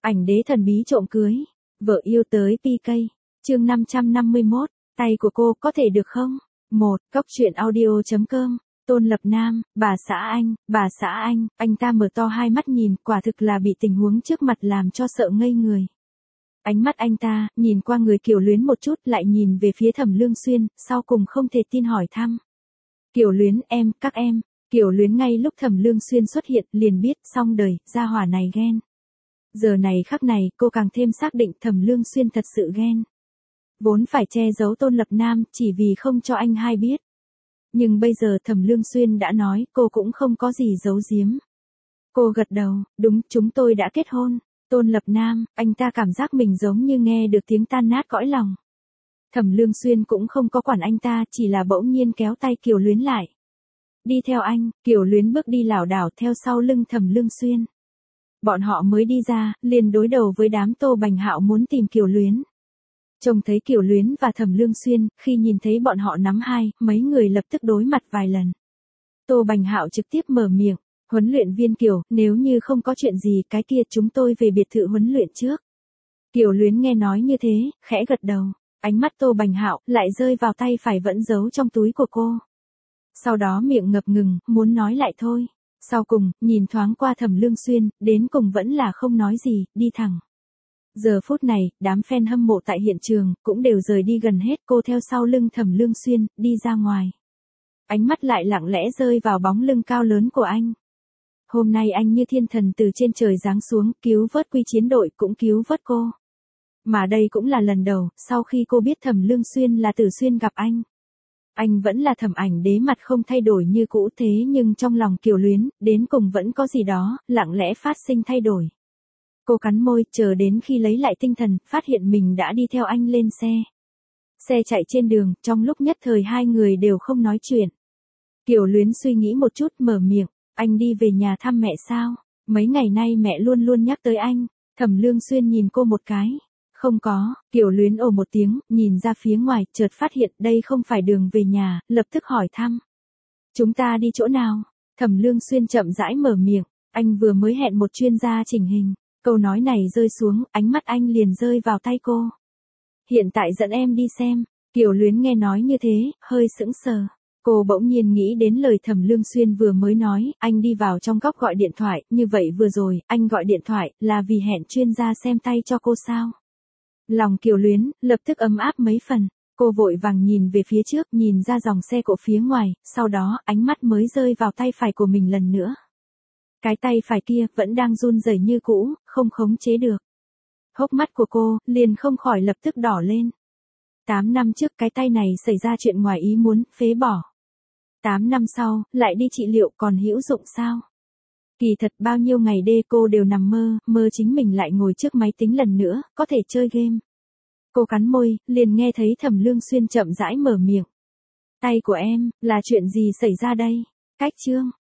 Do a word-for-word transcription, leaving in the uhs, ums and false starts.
Ảnh đế thần bí trộm cưới. Vợ yêu tới pi cây. Chương năm trăm năm mươi mốt. Tay của cô có thể được không? một. Cóc truyện audio chấm com. Tôn Lập Nam, bà xã anh, bà xã anh, anh ta mở to hai mắt nhìn, quả thực là bị tình huống trước mặt làm cho sợ ngây người. Ánh mắt anh ta, nhìn qua người Kiều Luyến một chút lại nhìn về phía Thẩm Lương Xuyên, sau cùng không thể tin hỏi thăm. Kiều Luyến em, các em, Kiều Luyến ngay lúc Thẩm Lương Xuyên xuất hiện liền biết xong đời, gia hỏa này ghen. Giờ này khắc này cô càng thêm xác định Thẩm Lương Xuyên thật sự ghen. Vốn phải che giấu Tôn Lập Nam chỉ vì không cho anh hai biết. Nhưng bây giờ Thẩm Lương Xuyên đã nói cô cũng không có gì giấu giếm. Cô gật đầu, đúng chúng tôi đã kết hôn. Tôn Lập Nam, anh ta cảm giác mình giống như nghe được tiếng tan nát cõi lòng. Thẩm Lương Xuyên cũng không có quản anh ta, chỉ là bỗng nhiên kéo tay Kiều Luyến lại. Đi theo anh, Kiều Luyến bước đi lảo đảo theo sau lưng Thẩm Lương Xuyên. Bọn họ mới đi ra, liền đối đầu với đám Tô Bành Hạo muốn tìm Kiều Luyến. Trông thấy Kiều Luyến và Thẩm Lương Xuyên, khi nhìn thấy bọn họ nắm hai, mấy người lập tức đối mặt vài lần. Tô Bành Hạo trực tiếp mở miệng, huấn luyện viên Kiều, nếu như không có chuyện gì cái kia chúng tôi về biệt thự huấn luyện trước. Kiều Luyến nghe nói như thế, khẽ gật đầu, ánh mắt Tô Bành Hạo lại rơi vào tay phải vẫn giấu trong túi của cô. Sau đó miệng ngập ngừng, muốn nói lại thôi. Sau cùng, nhìn thoáng qua Thẩm Lương Xuyên, đến cùng vẫn là không nói gì, đi thẳng. Giờ phút này, đám fan hâm mộ tại hiện trường, cũng đều rời đi gần hết, cô theo sau lưng Thẩm Lương Xuyên, đi ra ngoài. Ánh mắt lại lặng lẽ rơi vào bóng lưng cao lớn của anh. Hôm nay anh như thiên thần từ trên trời giáng xuống, cứu vớt Quy Chiến đội cũng cứu vớt cô. Mà đây cũng là lần đầu, sau khi cô biết Thẩm Lương Xuyên là Tử Xuyên gặp anh. Anh vẫn là Thẩm Ảnh Đế mặt không thay đổi như cũ thế nhưng trong lòng Kiều Luyến, đến cùng vẫn có gì đó, lặng lẽ phát sinh thay đổi. Cô cắn môi, chờ đến khi lấy lại tinh thần, phát hiện mình đã đi theo anh lên xe. Xe chạy trên đường, trong lúc nhất thời hai người đều không nói chuyện. Kiều Luyến suy nghĩ một chút mở miệng, anh đi về nhà thăm mẹ sao? Mấy ngày nay mẹ luôn luôn nhắc tới anh. Thẩm Lương Xuyên nhìn cô một cái. Không có, Kiều Luyến ồ một tiếng, nhìn ra phía ngoài, chợt phát hiện đây không phải đường về nhà, lập tức hỏi thăm. Chúng ta đi chỗ nào? Thẩm Lương Xuyên chậm rãi mở miệng, anh vừa mới hẹn một chuyên gia chỉnh hình. Câu nói này rơi xuống, ánh mắt anh liền rơi vào tay cô. Hiện tại dẫn em đi xem. Kiều Luyến nghe nói như thế, hơi sững sờ. Cô bỗng nhiên nghĩ đến lời Thẩm Lương Xuyên vừa mới nói, anh đi vào trong góc gọi điện thoại, như vậy vừa rồi, anh gọi điện thoại, là vì hẹn chuyên gia xem tay cho cô sao? Lòng Kiều Luyến, lập tức ấm áp mấy phần, cô vội vàng nhìn về phía trước, nhìn ra dòng xe cộ phía ngoài, sau đó, ánh mắt mới rơi vào tay phải của mình lần nữa. Cái tay phải kia, vẫn đang run rẩy như cũ, không khống chế được. Hốc mắt của cô, liền không khỏi lập tức đỏ lên. Tám năm trước cái tay này xảy ra chuyện ngoài ý muốn, phế bỏ. Tám năm sau, lại đi trị liệu còn hữu dụng sao? Kỳ thật bao nhiêu ngày đê cô đều nằm mơ, mơ chính mình lại ngồi trước máy tính lần nữa, có thể chơi game. Cô cắn môi, liền nghe thấy Thẩm Lương Xuyên chậm rãi mở miệng. Tay của em, là chuyện gì xảy ra đây? Cách chương.